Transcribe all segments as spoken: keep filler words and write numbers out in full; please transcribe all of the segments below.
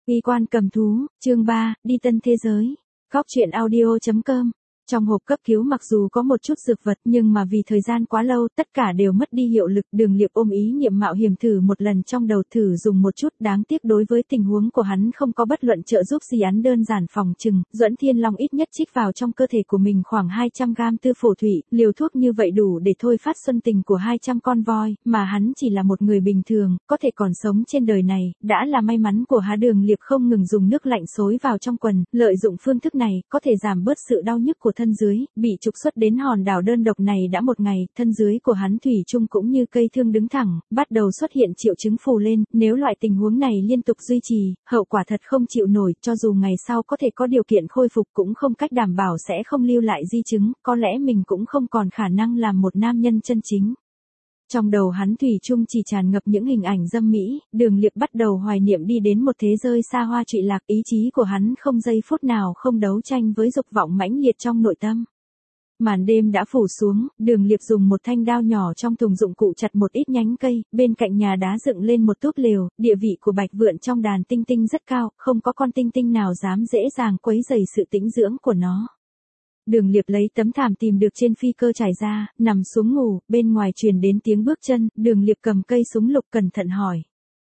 Y quan cầm thú, chương ba, đi tân thế giới. Góc truyện audio chấm com. Trong hộp cấp cứu mặc dù có một chút dược vật nhưng mà vì thời gian quá lâu tất cả đều mất đi hiệu lực. Đường Liệp ôm ý niệm mạo hiểm thử một lần trong đầu, thử dùng một chút, đáng tiếc đối với tình huống của hắn không có bất luận trợ giúp gì. Án đơn giản phòng trừng, Duẫn Thiên Long ít nhất trích vào trong cơ thể của mình khoảng hai trăm gam tư phổ thủy, liều thuốc như vậy đủ để thôi phát xuân tình của hai trăm con voi, mà hắn chỉ là một người bình thường, có thể còn sống trên đời này, đã là may mắn của hắn. Đường Liệp không ngừng dùng nước lạnh xối vào trong quần, lợi dụng phương thức này, có thể giảm bớt sự đau nhức của thân dưới, bị trục xuất đến hòn đảo đơn độc này đã một ngày, thân dưới của hắn thủy chung cũng như cây thương đứng thẳng, bắt đầu xuất hiện triệu chứng phù lên, nếu loại tình huống này liên tục duy trì, hậu quả thật không chịu nổi, cho dù ngày sau có thể có điều kiện khôi phục cũng không cách đảm bảo sẽ không lưu lại di chứng, có lẽ mình cũng không còn khả năng làm một nam nhân chân chính. Trong đầu hắn thủy chung chỉ tràn ngập những hình ảnh dâm mỹ, Đường Liệp bắt đầu hoài niệm đi đến một thế giới xa hoa trụy lạc, ý chí của hắn không giây phút nào không đấu tranh với dục vọng mãnh liệt trong nội tâm. Màn đêm đã phủ xuống, Đường Liệp dùng một thanh đao nhỏ trong thùng dụng cụ chặt một ít nhánh cây, bên cạnh nhà đá dựng lên một túp lều, địa vị của Bạch Vượn trong đàn tinh tinh rất cao, không có con tinh tinh nào dám dễ dàng quấy rầy sự tĩnh dưỡng của nó. Đường Liệp lấy tấm thảm tìm được trên phi cơ trải ra, nằm xuống ngủ, bên ngoài truyền đến tiếng bước chân, Đường Liệp cầm cây súng lục cẩn thận hỏi.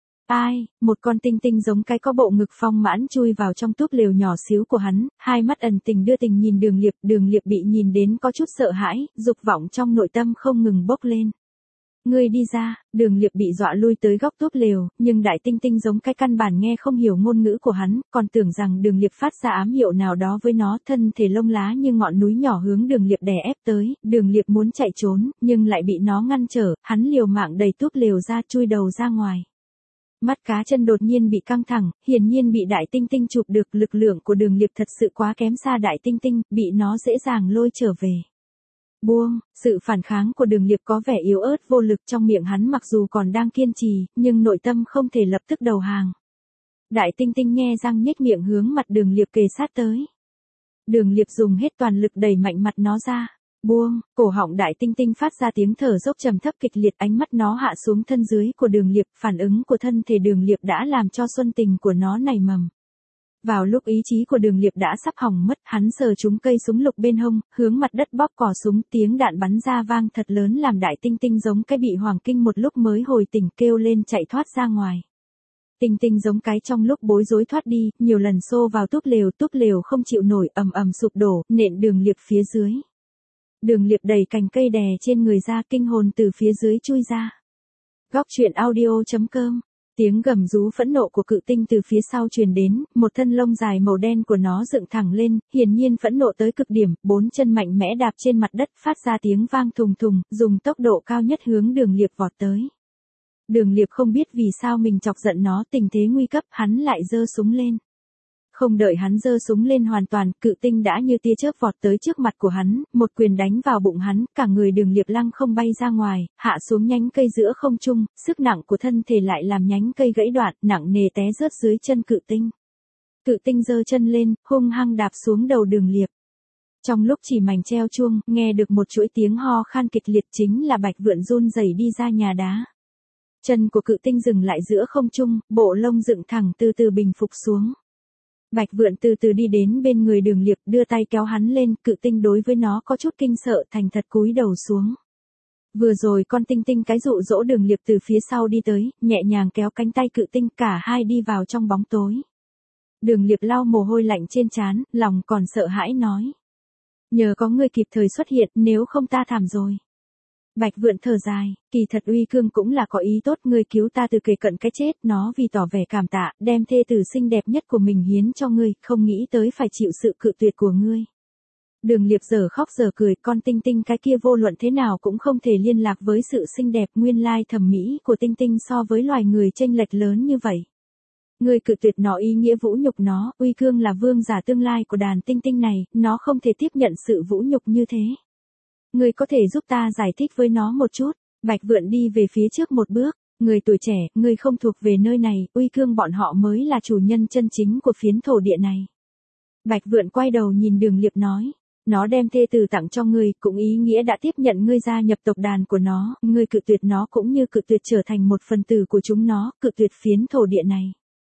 Ai? Một con tinh tinh giống cái có bộ ngực phong mãn chui vào trong túp lều nhỏ xíu của hắn, hai mắt ẩn tình đưa tình nhìn Đường Liệp, Đường Liệp bị nhìn đến có chút sợ hãi, dục vọng trong nội tâm không ngừng bốc lên. Ngươi đi ra, Đường Liệp bị dọa lui tới góc túp lều, nhưng đại tinh tinh giống cái căn bản nghe không hiểu ngôn ngữ của hắn, còn tưởng rằng Đường Liệp phát ra ám hiệu nào đó với nó, thân thể lông lá như ngọn núi nhỏ hướng Đường Liệp đè ép tới, Đường Liệp muốn chạy trốn, nhưng lại bị nó ngăn trở, hắn liều mạng đẩy túp lều ra, chui đầu ra ngoài. Mắt cá chân đột nhiên bị căng thẳng, hiển nhiên bị đại tinh tinh chụp được, lực lượng của Đường Liệp thật sự quá kém xa đại tinh tinh, bị nó dễ dàng lôi trở về. Buông, sự phản kháng của Đường Liệp có vẻ yếu ớt vô lực, trong miệng hắn mặc dù còn đang kiên trì, nhưng nội tâm không thể lập tức đầu hàng. Đại tinh tinh nhe răng nhếch miệng hướng mặt Đường Liệp kề sát tới. Đường Liệp dùng hết toàn lực đẩy mạnh mặt nó ra. Buông, cổ họng đại tinh tinh phát ra tiếng thở dốc trầm thấp kịch liệt, ánh mắt nó hạ xuống thân dưới của Đường Liệp, phản ứng của thân thể Đường Liệp đã làm cho xuân tình của nó nảy mầm. Vào lúc ý chí của Đường Liệp đã sắp hỏng mất, hắn sờ trúng cây súng lục bên hông, hướng mặt đất bóp cò súng, tiếng đạn bắn ra vang thật lớn làm đại tinh tinh giống cái bị hoàng kinh một lúc mới hồi tỉnh, kêu lên chạy thoát ra ngoài. Tinh tinh giống cái trong lúc bối rối thoát đi, nhiều lần xô vào túp lều, túp lều không chịu nổi, ầm ầm sụp đổ, nện Đường Liệp phía dưới. Đường Liệp đẩy cành cây đè trên người ra, kinh hồn từ phía dưới chui ra. Góc truyện audio chấm com. Tiếng gầm rú phẫn nộ của cự tinh từ phía sau truyền đến, một thân lông dài màu đen của nó dựng thẳng lên, hiển nhiên phẫn nộ tới cực điểm, bốn chân mạnh mẽ đạp trên mặt đất, phát ra tiếng vang thùng thùng, dùng tốc độ cao nhất hướng Đường Liệp vọt tới. Đường Liệp không biết vì sao mình chọc giận nó, tình thế nguy cấp, hắn lại giơ súng lên. Không đợi hắn giơ súng lên hoàn toàn, cự tinh đã như tia chớp vọt tới trước mặt của hắn, một quyền đánh vào bụng hắn, cả người Đường Liệp lăng không bay ra ngoài, hạ xuống nhánh cây giữa không trung, sức nặng của thân thể lại làm nhánh cây gãy đoạn, nặng nề té rớt dưới chân cự tinh. Cự tinh giơ chân lên, hung hăng đạp xuống đầu Đường Liệp. Trong lúc chỉ mảnh treo chuông, nghe được một chuỗi tiếng ho khan kịch liệt, chính là Bạch Vượn run rẩy đi ra nhà đá. Chân của cự tinh dừng lại giữa không trung, bộ lông dựng thẳng từ từ bình phục xuống. Bạch Vượn từ từ đi đến bên người Đường Liệp, đưa tay kéo hắn lên, cự tinh đối với nó có chút kinh sợ, thành thật cúi đầu xuống. Vừa rồi con tinh tinh cái dụ dỗ Đường Liệp từ phía sau đi tới, nhẹ nhàng kéo cánh tay cự tinh, cả hai đi vào trong bóng tối. Đường Liệp lau mồ hôi lạnh trên trán, lòng còn sợ hãi nói. Nhờ có ngươi kịp thời xuất hiện, nếu không ta thảm rồi. Bạch Vượn thở dài, kỳ thật Uy Cương cũng là có ý tốt, ngươi cứu ta từ kề cận cái chết, nó vì tỏ vẻ cảm tạ, đem thê tử xinh đẹp nhất của mình hiến cho ngươi, không nghĩ tới phải chịu sự cự tuyệt của ngươi. Đường Liệp giờ khóc giờ cười, con tinh tinh cái kia vô luận thế nào cũng không thể liên lạc với sự xinh đẹp, nguyên lai thẩm mỹ của tinh tinh so với loài người chênh lệch lớn như vậy. Ngươi cự tuyệt nó ý nghĩa vũ nhục nó, Uy Cương là vương giả tương lai của đàn tinh tinh này, nó không thể tiếp nhận sự vũ nhục như thế. Ngươi có thể giúp ta giải thích với nó một chút. Bạch Vượn đi về phía trước một bước. Người tuổi trẻ, ngươi không thuộc về nơi này, Uy Cương bọn họ mới là chủ nhân chân chính của phiến thổ địa này. Bạch Vượn quay đầu nhìn Đường Liệp nói. Nó đem thê tử tặng cho ngươi, cũng ý nghĩa đã tiếp nhận ngươi gia nhập tộc đàn của nó, ngươi cự tuyệt nó cũng như cự tuyệt trở thành một phần tử của chúng nó, cự tuyệt phiến thổ địa này.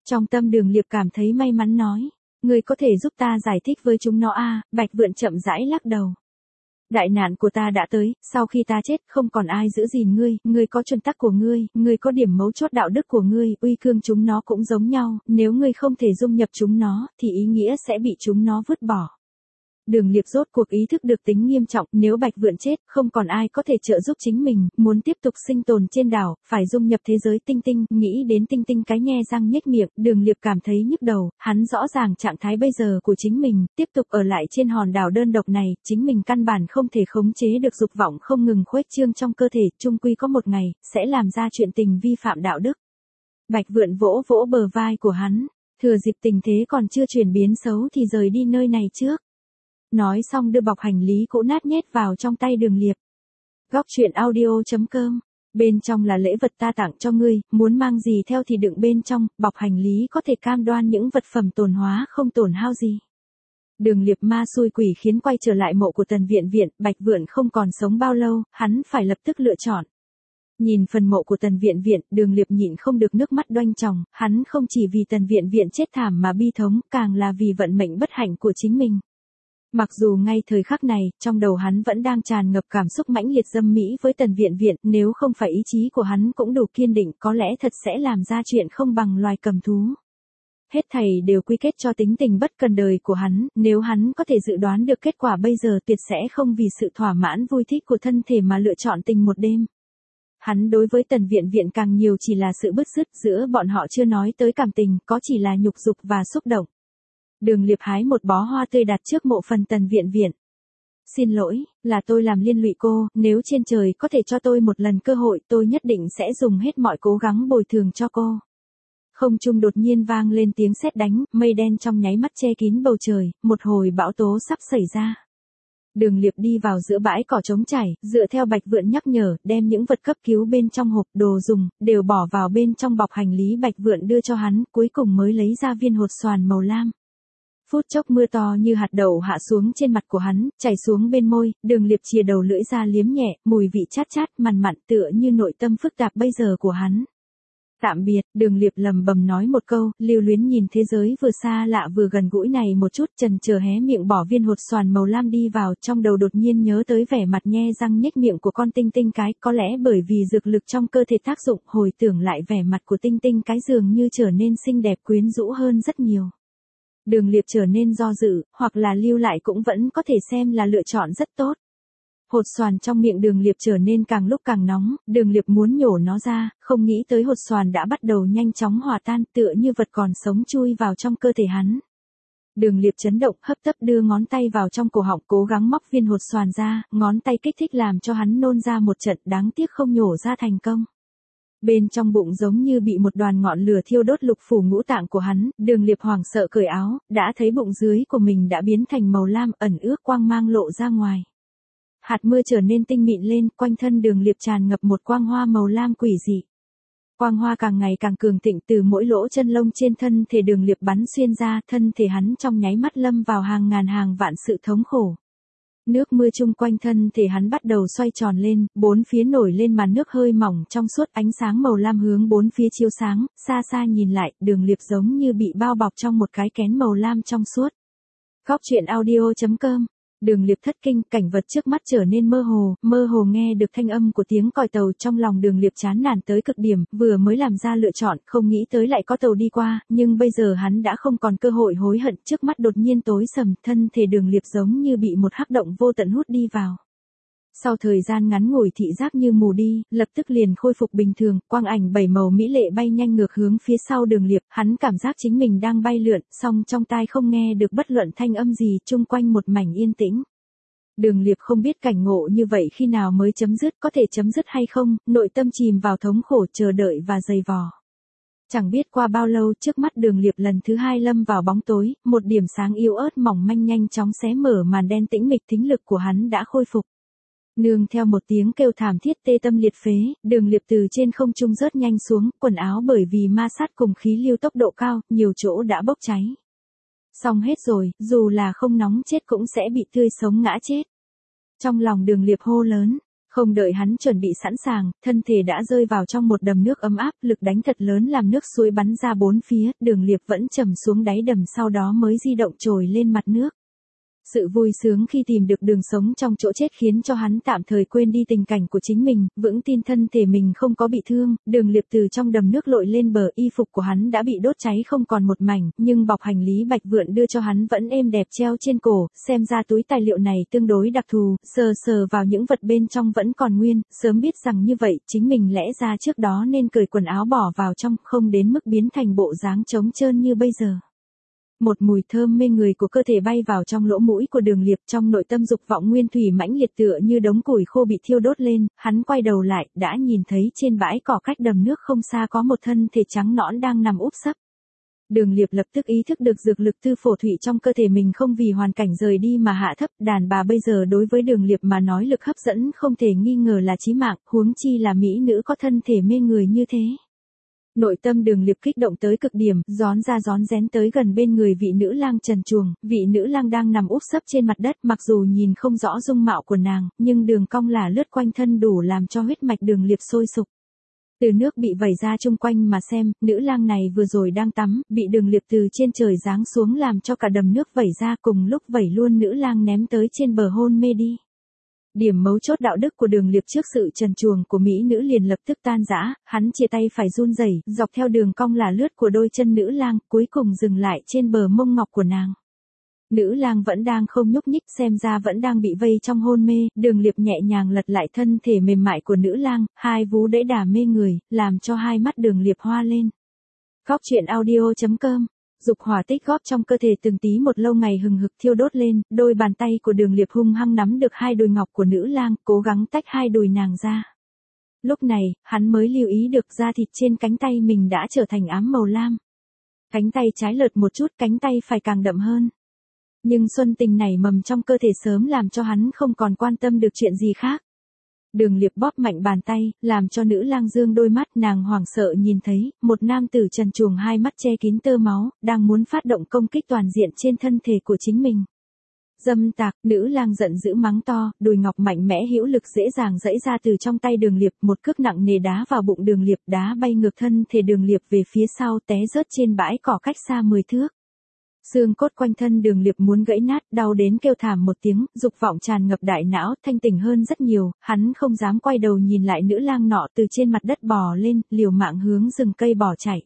Trong tâm Đường Liệp cảm thấy may mắn nói. Ngươi có thể giúp ta giải thích với chúng nó à, Bạch Vượn chậm rãi lắc đầu. Đại nạn của ta đã tới, sau khi ta chết không còn ai giữ gìn ngươi, ngươi có chuẩn tắc của ngươi, ngươi có điểm mấu chốt đạo đức của ngươi, uy cương chúng nó cũng giống nhau, nếu ngươi không thể dung nhập chúng nó, thì ý nghĩa sẽ bị chúng nó vứt bỏ. Đường Liệp rốt cuộc ý thức được tính nghiêm trọng, nếu Bạch Vượn chết, không còn ai có thể trợ giúp chính mình, muốn tiếp tục sinh tồn trên đảo, phải dung nhập thế giới tinh tinh, nghĩ đến tinh tinh cái nhe răng nhếch miệng, Đường Liệp cảm thấy nhức đầu, hắn rõ ràng trạng thái bây giờ của chính mình, tiếp tục ở lại trên hòn đảo đơn độc này, chính mình căn bản không thể khống chế được dục vọng không ngừng khuếch trương trong cơ thể, chung quy có một ngày, sẽ làm ra chuyện tình vi phạm đạo đức. Bạch Vượn vỗ vỗ bờ vai của hắn, thừa dịp tình thế còn chưa chuyển biến xấu thì rời đi nơi này trước. Nói xong đưa bọc hành lý cũ nát nhét vào trong tay Đường Liệp. Góc truyện audio chấm com. Bên trong là lễ vật ta tặng cho ngươi, muốn mang gì theo thì đựng bên trong, bọc hành lý có thể cam đoan những vật phẩm tồn hóa không tổn hao gì. Đường Liệp ma xui quỷ khiến quay trở lại mộ của Tần Viện Viện, Bạch Vượn không còn sống bao lâu, hắn phải lập tức lựa chọn. Nhìn phần mộ của Tần Viện Viện, Đường Liệp nhịn không được nước mắt đoanh tròng, hắn không chỉ vì Tần Viện Viện chết thảm mà bi thống, càng là vì vận mệnh bất hạnh của chính mình. Mặc dù ngay thời khắc này, trong đầu hắn vẫn đang tràn ngập cảm xúc mãnh liệt dâm mỹ với Tần Viện Viện, nếu không phải ý chí của hắn cũng đủ kiên định, có lẽ thật sẽ làm ra chuyện không bằng loài cầm thú. Hết thảy đều quy kết cho tính tình bất cần đời của hắn, nếu hắn có thể dự đoán được kết quả bây giờ tuyệt sẽ không vì sự thỏa mãn vui thích của thân thể mà lựa chọn tình một đêm. Hắn đối với Tần Viện Viện càng nhiều chỉ là sự bứt rứt, giữa bọn họ chưa nói tới cảm tình, có chỉ là nhục dục và xúc động. Đường Liệp hái một bó hoa tươi đặt trước mộ phần Tần Viện Viện. Xin lỗi, là tôi làm liên lụy cô, nếu trên trời có thể cho tôi một lần cơ hội tôi nhất định sẽ dùng hết mọi cố gắng bồi thường cho cô. Không trung đột nhiên vang lên tiếng sét đánh, mây đen trong nháy mắt che kín bầu trời, một hồi bão tố sắp xảy ra. Đường Liệp đi vào giữa bãi cỏ trống trải, dựa theo Bạch Vượn nhắc nhở, đem những vật cấp cứu bên trong hộp đồ dùng, đều bỏ vào bên trong bọc hành lý Bạch Vượn đưa cho hắn, cuối cùng mới lấy ra viên hột xoàn màu lam. Phút chốc mưa to như hạt đậu hạ xuống trên mặt của hắn, chảy xuống bên môi, Đường Liệp chìa đầu lưỡi ra liếm nhẹ, mùi vị chát chát mằn mặn tựa như nội tâm phức tạp bây giờ của hắn. Tạm biệt, Đường Liệp lầm bầm nói một câu, lưu luyến nhìn thế giới vừa xa lạ vừa gần gũi này một chút, chần chờ hé miệng bỏ viên hột xoàn màu lam đi vào, trong đầu đột nhiên nhớ tới vẻ mặt nhe răng nhếch miệng của con tinh tinh cái, có lẽ bởi vì dược lực trong cơ thể tác dụng, hồi tưởng lại vẻ mặt của tinh tinh cái dường như trở nên xinh đẹp quyến rũ hơn rất nhiều. Đường Liệp trở nên do dự, hoặc là lưu lại cũng vẫn có thể xem là lựa chọn rất tốt. Hột xoàn trong miệng Đường Liệp trở nên càng lúc càng nóng, Đường Liệp muốn nhổ nó ra, không nghĩ tới hột xoàn đã bắt đầu nhanh chóng hòa tan tựa như vật còn sống chui vào trong cơ thể hắn. Đường Liệp chấn động, hấp tấp đưa ngón tay vào trong cổ họng cố gắng móc viên hột xoàn ra, ngón tay kích thích làm cho hắn nôn ra một trận, đáng tiếc không nhổ ra thành công. Bên trong bụng giống như bị một đoàn ngọn lửa thiêu đốt lục phủ ngũ tạng của hắn, Đường Liệp hoảng sợ cởi áo, đã thấy bụng dưới của mình đã biến thành màu lam ẩn ước quang mang lộ ra ngoài. Hạt mưa trở nên tinh mịn lên, quanh thân Đường Liệp tràn ngập một quang hoa màu lam quỷ dị. Quang hoa càng ngày càng cường thịnh từ mỗi lỗ chân lông trên thân thể Đường Liệp bắn xuyên ra, thân thể hắn trong nháy mắt lâm vào hàng ngàn hàng vạn sự thống khổ. Nước mưa chung quanh thân thể hắn bắt đầu xoay tròn lên, bốn phía nổi lên màn nước hơi mỏng trong suốt, ánh sáng màu lam hướng bốn phía chiếu sáng, xa xa nhìn lại, Đường Liệp giống như bị bao bọc trong một cái kén màu lam trong suốt. Góc truyện audio chấm com. Đường Liệp thất kinh, cảnh vật trước mắt trở nên mơ hồ, mơ hồ nghe được thanh âm của tiếng còi tàu, trong lòng Đường Liệp chán nản tới cực điểm, vừa mới làm ra lựa chọn, không nghĩ tới lại có tàu đi qua, nhưng bây giờ hắn đã không còn cơ hội hối hận, trước mắt đột nhiên tối sầm, thân thể Đường Liệp giống như bị một hắc động vô tận hút đi vào. Sau thời gian ngắn ngủi thị giác như mù đi, lập tức liền khôi phục bình thường, quang ảnh bảy màu mỹ lệ bay nhanh ngược hướng phía sau Đường Liệp, hắn cảm giác chính mình đang bay lượn, song trong tai không nghe được bất luận thanh âm gì, chung quanh một mảnh yên tĩnh. Đường Liệp không biết cảnh ngộ như vậy khi nào mới chấm dứt, có thể chấm dứt hay không, nội tâm chìm vào thống khổ chờ đợi và dày vò. Chẳng biết qua bao lâu, trước mắt Đường Liệp lần thứ hai lâm vào bóng tối, một điểm sáng yếu ớt mỏng manh nhanh chóng xé mở màn đen tĩnh mịch, thính lực của hắn đã khôi phục. Nương theo một tiếng kêu thảm thiết tê tâm liệt phế, Đường Liệp từ trên không trung rớt nhanh xuống, quần áo bởi vì ma sát cùng khí lưu tốc độ cao, nhiều chỗ đã bốc cháy. Xong hết rồi, dù là không nóng chết cũng sẽ bị tươi sống ngã chết. Trong lòng Đường Liệp hô lớn, Không đợi hắn chuẩn bị sẵn sàng, thân thể đã rơi vào trong một đầm nước ấm áp, lực đánh thật lớn làm nước suối bắn ra bốn phía, Đường Liệp vẫn trầm xuống đáy đầm sau đó mới di động trồi lên mặt nước. Sự vui sướng khi tìm được đường sống trong chỗ chết khiến cho hắn tạm thời quên đi tình cảnh của chính mình, vững tin thân thể mình không có bị thương, Đường Liệp từ trong đầm nước lội lên bờ, y phục của hắn đã bị đốt cháy không còn một mảnh, nhưng bọc hành lý Bạch Vượn đưa cho hắn vẫn êm đẹp treo trên cổ, xem ra túi tài liệu này tương đối đặc thù, sờ sờ vào những vật bên trong vẫn còn nguyên, sớm biết rằng như vậy, chính mình lẽ ra trước đó nên cởi quần áo bỏ vào trong, không đến mức biến thành bộ dáng trống trơn như bây giờ. Một mùi thơm mê người của cơ thể bay vào trong lỗ mũi của Đường Liệp, trong nội tâm dục vọng nguyên thủy mãnh liệt tựa như đống củi khô bị thiêu đốt lên, hắn quay đầu lại, đã nhìn thấy trên bãi cỏ cách đầm nước không xa có một thân thể trắng nõn đang nằm úp sấp. Đường Liệp lập tức ý thức được dược lực tư phổ thủy trong cơ thể mình không vì hoàn cảnh rời đi mà hạ thấp, đàn bà bây giờ đối với Đường Liệp mà nói lực hấp dẫn không thể nghi ngờ là chí mạng, huống chi là mỹ nữ có thân thể mê người như thế. Nội tâm Đường Liệp kích động tới cực điểm, rón ra rón rén tới gần bên người vị nữ lang trần truồng, vị nữ lang đang nằm úp sấp trên mặt đất, mặc dù nhìn không rõ dung mạo của nàng, nhưng đường cong là lướt quanh thân đủ làm cho huyết mạch Đường Liệp sôi sục. Từ nước bị vẩy ra chung quanh mà xem, nữ lang này vừa rồi đang tắm, bị Đường Liệp từ trên trời giáng xuống làm cho cả đầm nước vẩy ra, cùng lúc vẩy luôn nữ lang ném tới trên bờ hôn mê đi. Điểm mấu chốt đạo đức của Đường Liệp trước sự trần truồng của mỹ nữ liền lập tức tan rã, hắn chia tay phải run rẩy, dọc theo đường cong là lướt của đôi chân nữ lang, cuối cùng dừng lại trên bờ mông ngọc của nàng. Nữ lang vẫn đang không nhúc nhích, xem ra vẫn đang bị vây trong hôn mê, Đường Liệp nhẹ nhàng lật lại thân thể mềm mại của nữ lang, hai vú đẫy đà mê người, làm cho hai mắt Đường Liệp hoa lên. Góc truyện audio chấm com. Dục hỏa tích góp trong cơ thể từng tí một lâu ngày hừng hực thiêu đốt lên, đôi bàn tay của Đường Liệp hung hăng nắm được hai đùi ngọc của nữ lang, cố gắng tách hai đùi nàng ra. Lúc này, hắn mới lưu ý được da thịt trên cánh tay mình đã trở thành ám màu lam. Cánh tay trái lợt một chút, cánh tay phải càng đậm hơn. Nhưng xuân tình nảy mầm trong cơ thể sớm làm cho hắn không còn quan tâm được chuyện gì khác. Đường Liệp bóp mạnh bàn tay, làm cho nữ lang dương đôi mắt, nàng hoảng sợ nhìn thấy, một nam tử trần truồng hai mắt che kín tơ máu, đang muốn phát động công kích toàn diện trên thân thể của chính mình. Dâm tạc, nữ lang giận dữ mắng to, đùi ngọc mạnh mẽ hữu lực dễ dàng giãy ra từ trong tay Đường Liệp, một cước nặng nề đá vào bụng Đường Liệp, đá bay ngược thân thể Đường Liệp về phía sau, té rớt trên bãi cỏ cách xa mười thước. Xương cốt quanh thân Đường Liệp muốn gãy nát, đau đến kêu thảm một tiếng, dục vọng tràn ngập đại não, thanh tỉnh hơn rất nhiều, hắn không dám quay đầu nhìn lại nữ lang nọ, từ trên mặt đất bò lên, liều mạng hướng rừng cây bỏ chạy.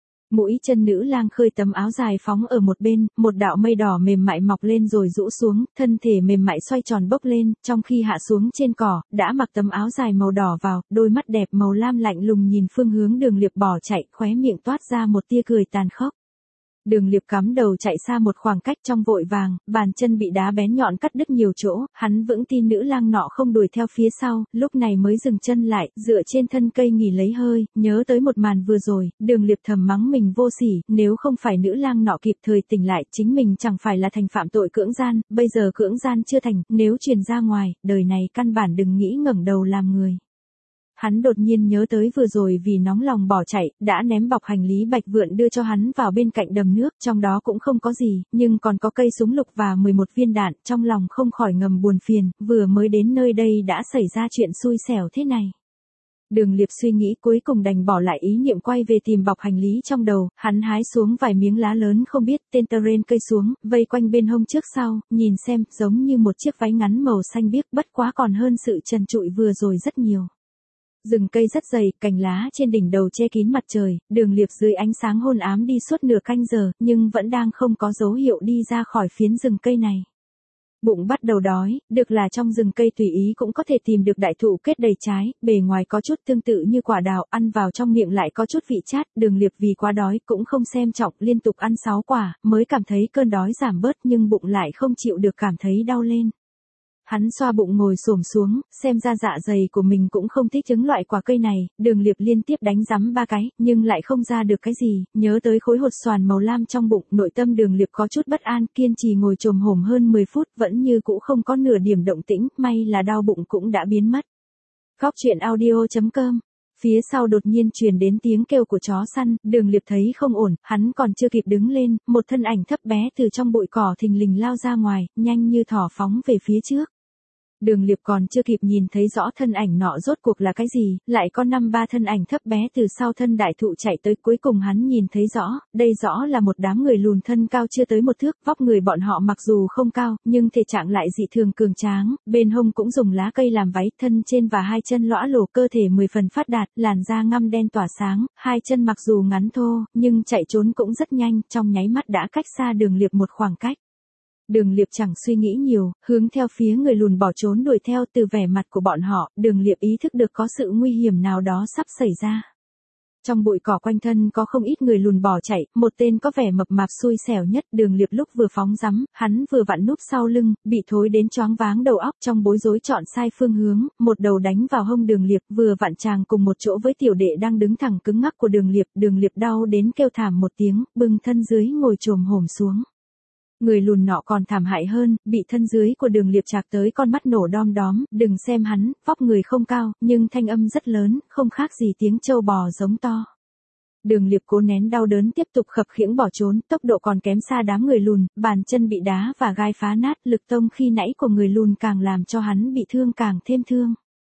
Mũi chân nữ lang khơi tấm áo dài phóng ở một bên, một đạo mây đỏ mềm mại mọc lên rồi rũ xuống, thân thể mềm mại xoay tròn bốc lên, trong khi hạ xuống trên cỏ, đã mặc tấm áo dài màu đỏ vào, đôi mắt đẹp màu lam lạnh lùng nhìn phương hướng Đường Liệp bỏ chạy, khóe miệng toát ra một tia cười tàn khốc. Đường Liệp cắm đầu chạy xa một khoảng cách trong vội vàng, bàn chân bị đá bén nhọn cắt đứt nhiều chỗ, hắn vững tin nữ lang nọ không đuổi theo phía sau, lúc này mới dừng chân lại, dựa trên thân cây nghỉ lấy hơi, nhớ tới một màn vừa rồi, Đường Liệp thầm mắng mình vô sỉ, nếu không phải nữ lang nọ kịp thời tỉnh lại, chính mình chẳng phải là thành phạm tội cưỡng gian, bây giờ cưỡng gian chưa thành, nếu truyền ra ngoài, đời này căn bản đừng nghĩ ngẩng đầu làm người. Hắn đột nhiên nhớ tới vừa rồi vì nóng lòng bỏ chạy, đã ném bọc hành lý Bạch Vượn đưa cho hắn vào bên cạnh đầm nước, trong đó cũng không có gì, nhưng còn có cây súng lục và mười một viên đạn, trong lòng không khỏi ngầm buồn phiền, vừa mới đến nơi đây đã xảy ra chuyện xui xẻo thế này. Đường Liệp suy nghĩ cuối cùng đành bỏ lại ý niệm quay về tìm bọc hành lý trong đầu, hắn hái xuống vài miếng lá lớn không biết tên tơ rên cây xuống, vây quanh bên hông trước sau, nhìn xem, giống như một chiếc váy ngắn màu xanh biếc, bất quá còn hơn sự trần trụi vừa rồi rất nhiều. Rừng cây rất dày, cành lá trên đỉnh đầu che kín mặt trời, Đường Liệp dưới ánh sáng hôn ám đi suốt nửa canh giờ, nhưng vẫn đang không có dấu hiệu đi ra khỏi phiến rừng cây này. Bụng bắt đầu đói, được là trong rừng cây tùy ý cũng có thể tìm được đại thụ kết đầy trái, bề ngoài có chút tương tự như quả đào, ăn vào trong miệng lại có chút vị chát, Đường Liệp vì quá đói cũng không xem trọng, liên tục ăn sáu quả, mới cảm thấy cơn đói giảm bớt nhưng bụng lại không chịu được cảm thấy đau lên. Hắn xoa bụng ngồi xổm xuống, xem ra dạ dày của mình cũng không thích ứng loại quả cây này, Đường Liệp liên tiếp đánh rắm ba cái, nhưng lại không ra được cái gì, nhớ tới khối hột xoàn màu lam trong bụng, nội tâm Đường Liệp có chút bất an, kiên trì ngồi chồm hổm hơn mười phút, vẫn như cũ không có nửa điểm động tĩnh, may là đau bụng cũng đã biến mất. Góc truyện audio chấm com. Phía sau đột nhiên truyền đến tiếng kêu của chó săn, Đường Liệp thấy không ổn, hắn còn chưa kịp đứng lên, một thân ảnh thấp bé từ trong bụi cỏ thình lình lao ra ngoài, nhanh như thỏ phóng về phía trước. Đường Liệp còn chưa kịp nhìn thấy rõ thân ảnh nọ rốt cuộc là cái gì, lại có năm ba thân ảnh thấp bé từ sau thân đại thụ chạy tới, cuối cùng hắn nhìn thấy rõ, đây rõ là một đám người lùn thân cao chưa tới một thước, vóc người bọn họ mặc dù không cao, nhưng thể trạng lại dị thường cường tráng, bên hông cũng dùng lá cây làm váy, thân trên và hai chân lõa lồ, cơ thể mười phần phát đạt, làn da ngăm đen tỏa sáng, hai chân mặc dù ngắn thô, nhưng chạy trốn cũng rất nhanh, trong nháy mắt đã cách xa Đường Liệp một khoảng cách. Đường Liệp chẳng suy nghĩ nhiều, hướng theo phía người lùn bỏ trốn đuổi theo. Từ vẻ mặt của bọn họ, Đường Liệp ý thức được có sự nguy hiểm nào đó sắp xảy ra. Trong bụi cỏ quanh thân có không ít người lùn bỏ chạy, một tên có vẻ mập mạp xui xẻo nhất. Đường Liệp lúc vừa phóng rắm, hắn vừa vặn núp sau lưng, bị thối đến choáng váng đầu óc, trong bối rối chọn sai phương hướng, một đầu đánh vào hông Đường Liệp, vừa vặn chàng cùng một chỗ với tiểu đệ đang đứng thẳng cứng ngắc của Đường Liệp. Đường Liệp đau đến kêu thảm một tiếng, bưng thân dưới ngồi chồm hổm xuống. Người lùn nọ còn thảm hại hơn, bị thân dưới của Đường Liệp chạc tới con mắt nổ đom đóm, đừng xem hắn, vóc người không cao, nhưng thanh âm rất lớn, không khác gì tiếng trâu bò giống to. Đường Liệp cố nén đau đớn tiếp tục khập khiễng bỏ trốn, tốc độ còn kém xa đám người lùn, bàn chân bị đá và gai phá nát, lực tông khi nãy của người lùn càng làm cho hắn bị thương càng thêm thương.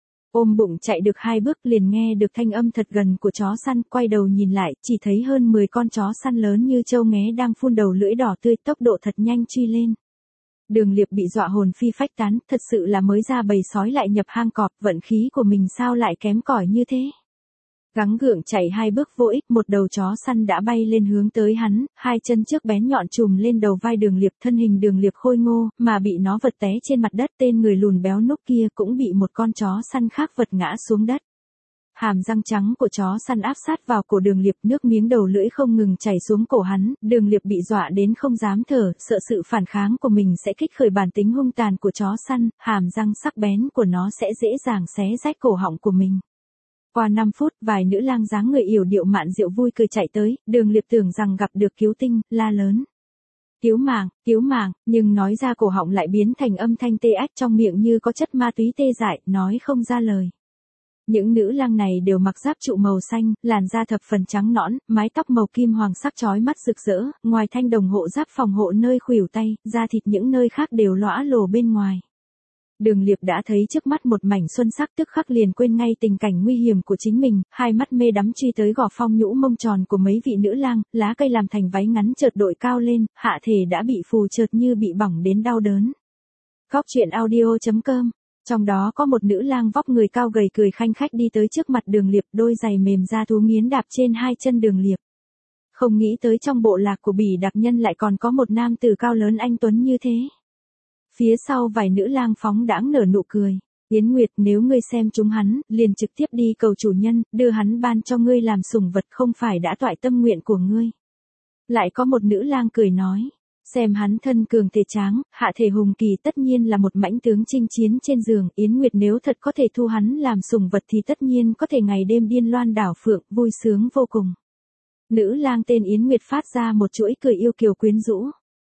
Ôm bụng chạy được hai bước liền nghe được thanh âm thật gần của chó săn, quay đầu nhìn lại, chỉ thấy hơn mười con chó săn lớn như trâu nghé đang phun đầu lưỡi đỏ tươi, tốc độ thật nhanh truy lên. Đường Liệp bị dọa hồn phi phách tán, thật sự là mới ra bầy sói lại nhập hang cọp, vận khí của mình sao lại kém cỏi như thế. Gắng gượng chạy hai bước vô ích, một đầu chó săn đã bay lên hướng tới hắn, hai chân trước bén nhọn chùm lên đầu vai Đường Liệp, thân hình Đường Liệp khôi ngô, mà bị nó vật té trên mặt đất. Tên người lùn béo núc kia cũng bị một con chó săn khác vật ngã xuống đất. Hàm răng trắng của chó săn áp sát vào cổ Đường Liệp, nước miếng đầu lưỡi không ngừng chảy xuống cổ hắn. Đường Liệp bị dọa đến không dám thở, sợ sự phản kháng của mình sẽ kích khởi bản tính hung tàn của chó săn, hàm răng sắc bén của nó sẽ dễ dàng xé rách cổ họng của mình. Qua năm phút, vài nữ lang dáng người yểu điệu mạn diệu vui cười chạy tới, Đường Liệp tưởng rằng gặp được cứu tinh, la lớn. Cứu mạng, cứu mạng, nhưng nói ra cổ họng lại biến thành âm thanh tê ách, trong miệng như có chất ma túy tê dại, nói không ra lời. Những nữ lang này đều mặc giáp trụ màu xanh, làn da thập phần trắng nõn, mái tóc màu kim hoàng sắc chói mắt rực rỡ, ngoài thanh đồng hộ giáp phòng hộ nơi khuỷu tay, da thịt những nơi khác đều lõa lồ bên ngoài. Đường Liệp đã thấy trước mắt một mảnh xuân sắc, tức khắc liền quên ngay tình cảnh nguy hiểm của chính mình, hai mắt mê đắm truy tới gò phong nhũ mông tròn của mấy vị nữ lang, lá cây làm thành váy ngắn chợt đội cao lên, hạ thể đã bị phù chợt như bị bỏng đến đau đớn. Góc truyện audio chấm com. Trong đó có một nữ lang vóc người cao gầy cười khanh khách đi tới trước mặt Đường Liệp, đôi giày mềm da thú nghiến đạp trên hai chân Đường Liệp. Không nghĩ tới trong bộ lạc của Bỉ Đặc Nhân lại còn có một nam tử cao lớn anh tuấn như thế. Phía sau vài nữ lang phóng đãng nở nụ cười. Yến Nguyệt, nếu ngươi xem chúng hắn, liền trực tiếp đi cầu chủ nhân, đưa hắn ban cho ngươi làm sủng vật, không phải đã toại tâm nguyện của ngươi. Lại có một nữ lang cười nói. Xem hắn thân cường thể tráng, hạ thể hùng kỳ, tất nhiên là một mãnh tướng chinh chiến trên giường. Yến Nguyệt nếu thật có thể thu hắn làm sủng vật thì tất nhiên có thể ngày đêm điên loan đảo phượng, vui sướng vô cùng. Nữ lang tên Yến Nguyệt phát ra một chuỗi cười yêu kiều quyến rũ.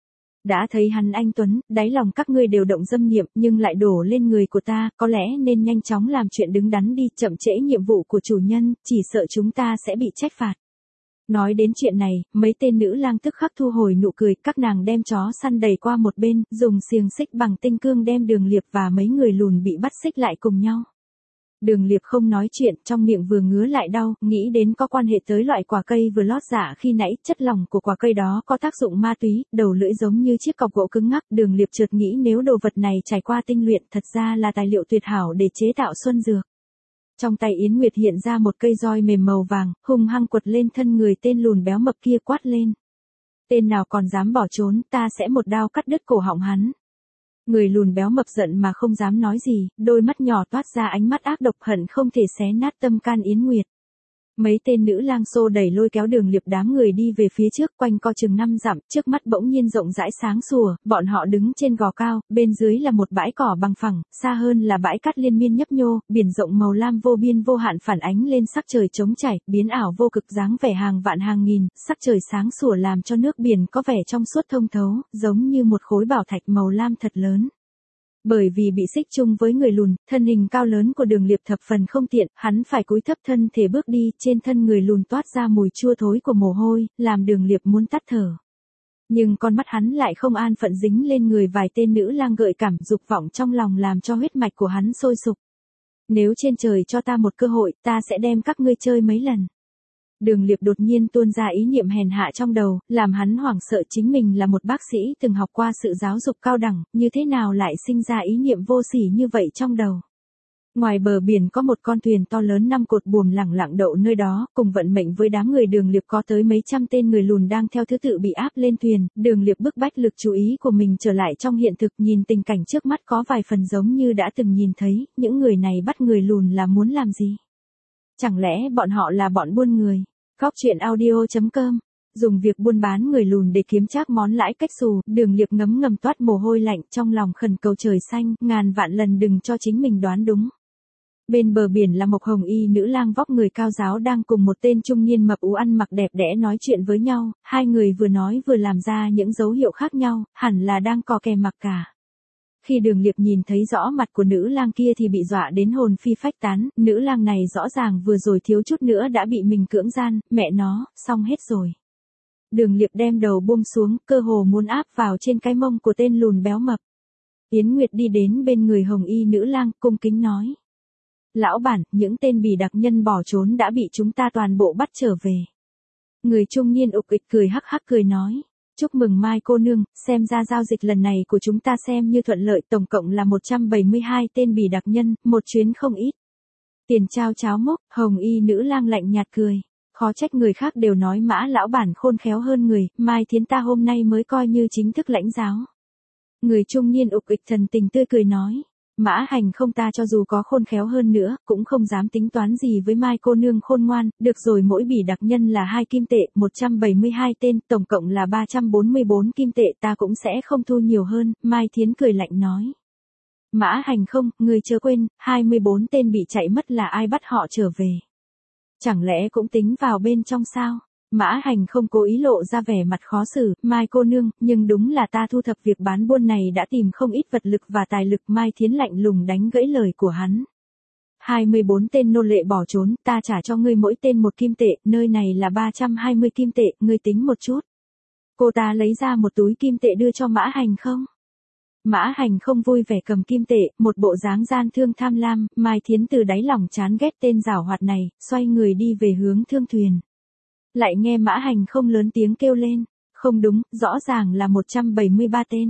Đã thấy hắn anh tuấn, đáy lòng các ngươi đều động dâm niệm, nhưng lại đổ lên người của ta, có lẽ nên nhanh chóng làm chuyện đứng đắn đi, chậm trễ nhiệm vụ của chủ nhân, chỉ sợ chúng ta sẽ bị trách phạt. Nói đến chuyện này, mấy tên nữ lang tức khắc thu hồi nụ cười, các nàng đem chó săn đẩy qua một bên, dùng xiềng xích bằng tinh cương đem Đường Liệp và mấy người lùn bị bắt xích lại cùng nhau. Đường Liệp không nói chuyện, trong miệng vừa ngứa lại đau, nghĩ đến có quan hệ tới loại quả cây vừa lót dạ khi nãy, chất lỏng của quả cây đó có tác dụng ma túy, đầu lưỡi giống như chiếc cọc gỗ cứng ngắc. Đường Liệp chợt nghĩ nếu đồ vật này trải qua tinh luyện, thật ra là tài liệu tuyệt hảo để chế tạo xuân dược. Trong tay Yến Nguyệt hiện ra một cây roi mềm màu vàng, hung hăng quật lên thân người tên lùn béo mập kia, quát lên. Tên nào còn dám bỏ trốn, ta sẽ một đao cắt đứt cổ họng hắn. Người lùn béo mập giận mà không dám nói gì, đôi mắt nhỏ toát ra ánh mắt ác độc, hận không thể xé nát tâm can Yến Nguyệt. Mấy tên nữ lang xô đẩy lôi kéo Đường Liệp đám người đi về phía trước, quanh co chừng năm dặm, trước mắt bỗng nhiên rộng rãi sáng sủa, bọn họ đứng trên gò cao, bên dưới là một bãi cỏ bằng phẳng, xa hơn là bãi cát liên miên nhấp nhô, biển rộng màu lam vô biên vô hạn phản ánh lên sắc trời trống trải, biến ảo vô cực, dáng vẻ hàng vạn hàng nghìn, sắc trời sáng sủa làm cho nước biển có vẻ trong suốt thông thấu, giống như một khối bảo thạch màu lam thật lớn. Bởi vì bị xích chung với người lùn, thân hình cao lớn của Đường Liệp thập phần không tiện, hắn phải cúi thấp thân thể bước đi, trên thân người lùn toát ra mùi chua thối của mồ hôi, làm Đường Liệp muốn tắt thở. Nhưng con mắt hắn lại không an phận dính lên người vài tên nữ lang gợi cảm, dục vọng trong lòng làm cho huyết mạch của hắn sôi sục. Nếu trên trời cho ta một cơ hội, ta sẽ đem các ngươi chơi mấy lần. Đường Liệp đột nhiên tuôn ra ý niệm hèn hạ trong đầu, làm hắn hoảng sợ chính mình là một bác sĩ từng học qua sự giáo dục cao đẳng, như thế nào lại sinh ra ý niệm vô sỉ như vậy trong đầu. Ngoài bờ biển có một con thuyền to lớn năm cột buồm lẳng lặng đậu nơi đó, cùng vận mệnh với đám người Đường Liệp có tới mấy trăm tên người lùn đang theo thứ tự bị áp lên thuyền. Đường Liệp bức bách lực chú ý của mình trở lại trong hiện thực, nhìn tình cảnh trước mắt có vài phần giống như đã từng nhìn thấy, những người này bắt người lùn là muốn làm gì? Chẳng lẽ bọn họ là bọn buôn người? Góc truyện audio chấm com. Dùng việc buôn bán người lùn để kiếm trác món lãi cách xù, Đường Liệp ngấm ngầm toát mồ hôi lạnh, trong lòng khẩn cầu trời xanh, ngàn vạn lần đừng cho chính mình đoán đúng. Bên bờ biển là một hồng y nữ lang vóc người cao giáo đang cùng một tên trung niên mập ú ăn mặc đẹp đẽ nói chuyện với nhau, hai người vừa nói vừa làm ra những dấu hiệu khác nhau, hẳn là đang cò kè mặc cả. Khi Đường Liệp nhìn thấy rõ mặt của nữ lang kia thì bị dọa đến hồn phi phách tán, nữ lang này rõ ràng vừa rồi thiếu chút nữa đã bị mình cưỡng gian, mẹ nó, xong hết rồi. Đường Liệp đem đầu buông xuống, cơ hồ muốn áp vào trên cái mông của tên lùn béo mập. Yến Nguyệt đi đến bên người hồng y nữ lang, cung kính nói. Lão bản, những tên bỉ đặc nhân bỏ trốn đã bị chúng ta toàn bộ bắt trở về. Người trung niên ục ịch cười hắc hắc cười nói. Chúc mừng Mai cô nương, xem ra giao dịch lần này của chúng ta xem như thuận lợi, tổng cộng là một trăm bảy mươi hai tên bỉ đặc nhân, một chuyến không ít. Tiền trao cháo mốc, hồng y nữ lang lạnh nhạt cười. Khó trách người khác đều nói Mã lão bản khôn khéo hơn người, Mai Thiến ta hôm nay mới coi như chính thức lãnh giáo. Người trung niên ục ịch thần tình tươi cười nói. Mã Hành không, ta cho dù có khôn khéo hơn nữa, cũng không dám tính toán gì với Mai cô nương khôn ngoan, được rồi, mỗi bỉ đặc nhân là hai kim tệ, một trăm bảy mươi hai tên, tổng cộng là ba trăm bốn mươi bốn kim tệ, ta cũng sẽ không thu nhiều hơn, Mai Thiến cười lạnh nói. Mã Hành không, người chớ quên, hai mươi bốn tên bị chạy mất là ai bắt họ trở về? Chẳng lẽ cũng tính vào bên trong sao? Mã Hành không cố ý lộ ra vẻ mặt khó xử, Mai cô nương, nhưng đúng là ta thu thập việc bán buôn này đã tìm không ít vật lực và tài lực, Mai Thiến lạnh lùng đánh gãy lời của hắn. hai mươi bốn tên nô lệ bỏ trốn, ta trả cho ngươi mỗi tên một kim tệ, nơi này là ba trăm hai mươi kim tệ, ngươi tính một chút. Cô ta lấy ra một túi kim tệ đưa cho Mã Hành không. Mã Hành không vui vẻ cầm kim tệ, một bộ dáng gian thương tham lam, Mai Thiến từ đáy lòng chán ghét tên giảo hoạt này, xoay người đi về hướng thương thuyền. Lại nghe Mã Hành không lớn tiếng kêu lên, không đúng, rõ ràng là một trăm bảy mươi ba tên.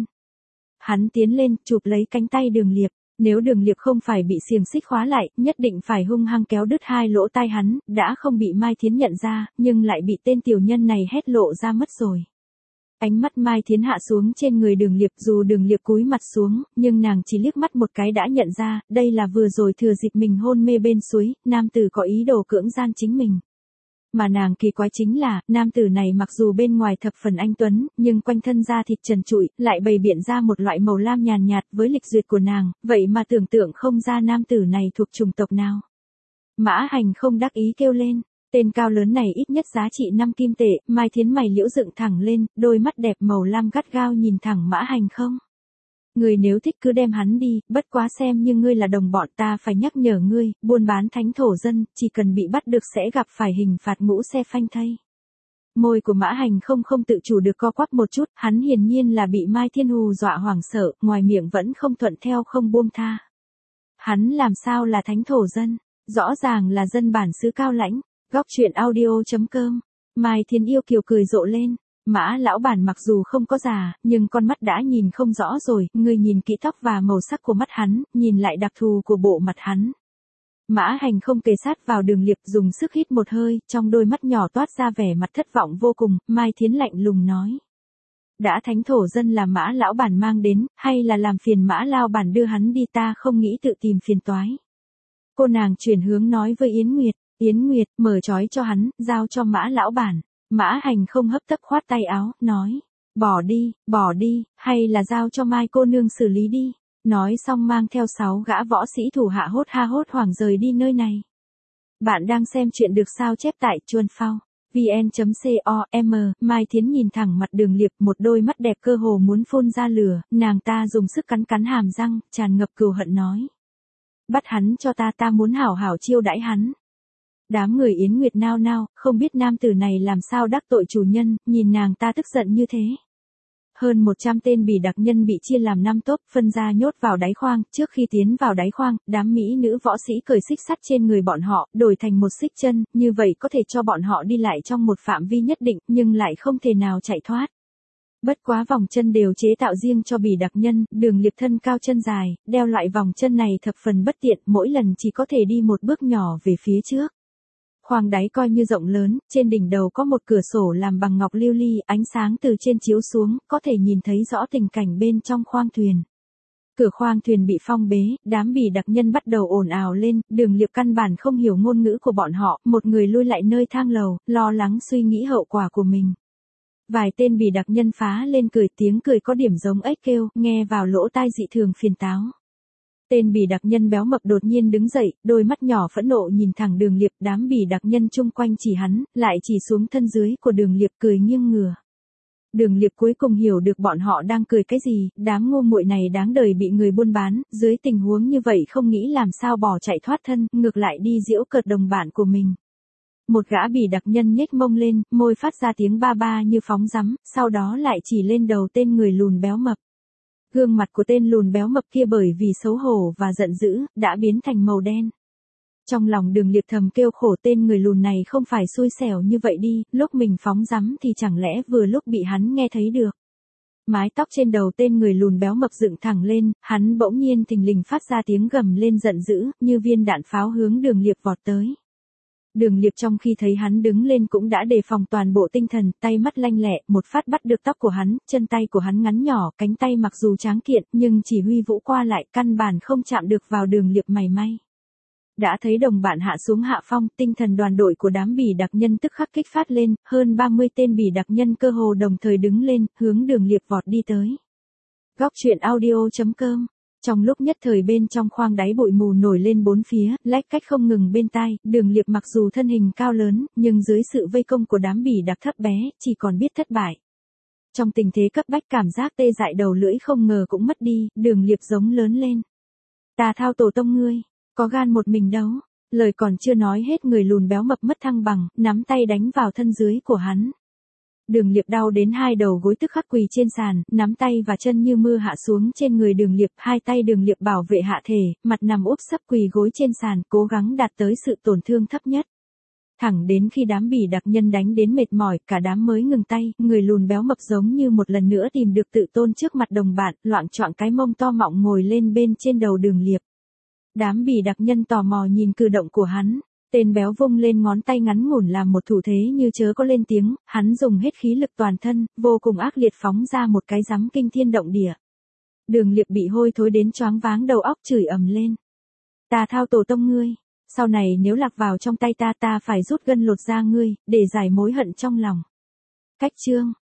Hắn tiến lên, chụp lấy cánh tay Đường Liệp, nếu Đường Liệp không phải bị xiềng xích khóa lại, nhất định phải hung hăng kéo đứt hai lỗ tai hắn, đã không bị Mai Thiến nhận ra, nhưng lại bị tên tiểu nhân này hét lộ ra mất rồi. Ánh mắt Mai Thiến hạ xuống trên người Đường Liệp, dù Đường Liệp cúi mặt xuống, nhưng nàng chỉ liếc mắt một cái đã nhận ra, đây là vừa rồi thừa dịp mình hôn mê bên suối, nam tử có ý đồ cưỡng gian chính mình. Mà nàng kỳ quái chính là, nam tử này mặc dù bên ngoài thập phần anh tuấn, nhưng quanh thân da thịt trần trụi, lại bày biện ra một loại màu lam nhàn nhạt với lịch duyệt của nàng, vậy mà tưởng tượng không ra nam tử này thuộc chủng tộc nào. Mã Hành không đắc ý kêu lên, tên cao lớn này ít nhất giá trị năm kim tệ, Mai Thiến mày liễu dựng thẳng lên, đôi mắt đẹp màu lam gắt gao nhìn thẳng Mã Hành không. Ngươi nếu thích cứ đem hắn đi, bất quá xem như ngươi là đồng bọn, ta phải nhắc nhở ngươi, buôn bán thánh thổ dân, chỉ cần bị bắt được sẽ gặp phải hình phạt ngũ xe phanh thây. Môi của Mã Hành không không tự chủ được co quắp một chút, hắn hiển nhiên là bị Mai Thiên hù dọa hoảng sợ, ngoài miệng vẫn không thuận theo không buông tha. Hắn làm sao là thánh thổ dân, rõ ràng là dân bản xứ Cao Lãnh. Góc truyện audio chấm com. Mai Thiên yêu kiều cười rộ lên. Mã lão bản mặc dù không có già, nhưng con mắt đã nhìn không rõ rồi, người nhìn kỹ tóc và màu sắc của mắt hắn, nhìn lại đặc thù của bộ mặt hắn. Mã Hành không kề sát vào Đường Liệp, dùng sức hít một hơi, trong đôi mắt nhỏ toát ra vẻ mặt thất vọng vô cùng, Mai Thiến lạnh lùng nói. Đã thánh thổ dân là Mã lão bản mang đến, hay là làm phiền Mã lão bản đưa hắn đi, ta không nghĩ tự tìm phiền toái. Cô nàng chuyển hướng nói với Yến Nguyệt, Yến Nguyệt, mở trói cho hắn, giao cho Mã lão bản. Mã Hành không hấp tấp khoát tay áo, nói, bỏ đi, bỏ đi, hay là giao cho Mai cô nương xử lý đi. Nói xong mang theo sáu gã võ sĩ thủ hạ hốt ha hốt hoảng rời đi nơi này. Bạn đang xem chuyện được sao chép tại chuan phao, vn chấm com, Mai Thiến nhìn thẳng mặt Đường Liệp, một đôi mắt đẹp cơ hồ muốn phun ra lửa, nàng ta dùng sức cắn cắn hàm răng, tràn ngập cừu hận nói. Bắt hắn cho ta, ta muốn hảo hảo chiêu đãi hắn. Đám người Yến Nguyệt nao nao, không biết nam tử này làm sao đắc tội chủ nhân, nhìn nàng ta tức giận như thế. Hơn một trăm tên bỉ đặc nhân bị chia làm năm tốp, phân ra nhốt vào đáy khoang. Trước khi tiến vào đáy khoang, đám mỹ nữ võ sĩ cởi xích sắt trên người bọn họ, đổi thành một xích chân, như vậy có thể cho bọn họ đi lại trong một phạm vi nhất định, nhưng lại không thể nào chạy thoát. Bất quá vòng chân đều chế tạo riêng cho bỉ đặc nhân, Đường Liệp thân cao chân dài, đeo loại vòng chân này thập phần bất tiện, mỗi lần chỉ có thể đi một bước nhỏ về phía trước. Khoang đáy coi như rộng lớn, trên đỉnh đầu có một cửa sổ làm bằng ngọc lưu ly, ánh sáng từ trên chiếu xuống, có thể nhìn thấy rõ tình cảnh bên trong khoang thuyền. Cửa khoang thuyền bị phong bế, đám bỉ đặc nhân bắt đầu ồn ào lên, Đường Liệp căn bản không hiểu ngôn ngữ của bọn họ, một người lui lại nơi thang lầu, lo lắng suy nghĩ hậu quả của mình. Vài tên bỉ đặc nhân phá lên cười, tiếng cười có điểm giống ếch kêu, nghe vào lỗ tai dị thường phiền táo. Tên bỉ đặc nhân béo mập đột nhiên đứng dậy, đôi mắt nhỏ phẫn nộ nhìn thẳng Đường Liệp, đám bỉ đặc nhân chung quanh chỉ hắn, lại chỉ xuống thân dưới của Đường Liệp cười nghiêng ngửa. Đường Liệp cuối cùng hiểu được bọn họ đang cười cái gì, đám ngu muội này đáng đời bị người buôn bán, dưới tình huống như vậy không nghĩ làm sao bỏ chạy thoát thân, ngược lại đi giễu cợt đồng bạn của mình. Một gã bỉ đặc nhân nhếch mông lên, môi phát ra tiếng ba ba như phóng rắm, sau đó lại chỉ lên đầu tên người lùn béo mập. Gương mặt của tên lùn béo mập kia bởi vì xấu hổ và giận dữ, đã biến thành màu đen. Trong lòng Đường Liệp thầm kêu khổ, tên người lùn này không phải xui xẻo như vậy đi, lúc mình phóng rắm thì chẳng lẽ vừa lúc bị hắn nghe thấy được. Mái tóc trên đầu tên người lùn béo mập dựng thẳng lên, hắn bỗng nhiên thình lình phát ra tiếng gầm lên giận dữ, như viên đạn pháo hướng Đường Liệp vọt tới. Đường Liệp trong khi thấy hắn đứng lên cũng đã đề phòng toàn bộ tinh thần, tay mắt lanh lẹ, một phát bắt được tóc của hắn, chân tay của hắn ngắn nhỏ, cánh tay mặc dù tráng kiện, nhưng chỉ huy vũ qua lại, căn bản không chạm được vào Đường Liệp mảy may. Đã thấy đồng bạn hạ xuống hạ phong, tinh thần đoàn đội của đám bỉ đặc nhân tức khắc kích phát lên, hơn ba mươi tên bỉ đặc nhân cơ hồ đồng thời đứng lên, hướng Đường Liệp vọt đi tới. Góc truyện audio chấm com. Trong lúc nhất thời bên trong khoang đáy bụi mù nổi lên bốn phía, lách cách không ngừng bên tai, Đường Liệp mặc dù thân hình cao lớn, nhưng dưới sự vây công của đám bỉ đặc thấp bé, chỉ còn biết thất bại. Trong tình thế cấp bách cảm giác tê dại đầu lưỡi không ngờ cũng mất đi, Đường Liệp giống lớn lên. Tà Thao tổ tông ngươi, có gan một mình đấu. Lời còn chưa nói hết người lùn béo mập mất thăng bằng, nắm tay đánh vào thân dưới của hắn. Đường Liệp đau đến hai đầu gối tức khắc quỳ trên sàn, nắm tay và chân như mưa hạ xuống trên người Đường Liệp, hai tay Đường Liệp bảo vệ hạ thể, mặt nằm úp sấp quỳ gối trên sàn, cố gắng đạt tới sự tổn thương thấp nhất. Thẳng đến khi đám bỉ đặc nhân đánh đến mệt mỏi, cả đám mới ngừng tay, người lùn béo mập giống như một lần nữa tìm được tự tôn trước mặt đồng bạn, loạng choạng cái mông to mọng ngồi lên bên trên đầu Đường Liệp. Đám bỉ đặc nhân tò mò nhìn cử động của hắn. Tên béo vung lên ngón tay ngắn ngủn làm một thủ thế như chớ có lên tiếng, hắn dùng hết khí lực toàn thân, vô cùng ác liệt phóng ra một cái giắm kinh thiên động địa. Đường Liệp bị hôi thối đến choáng váng đầu óc chửi ầm lên. Tà Thao tổ tông ngươi, sau này nếu lạc vào trong tay ta ta phải rút gân lột da ngươi, để giải mối hận trong lòng. Cách chương.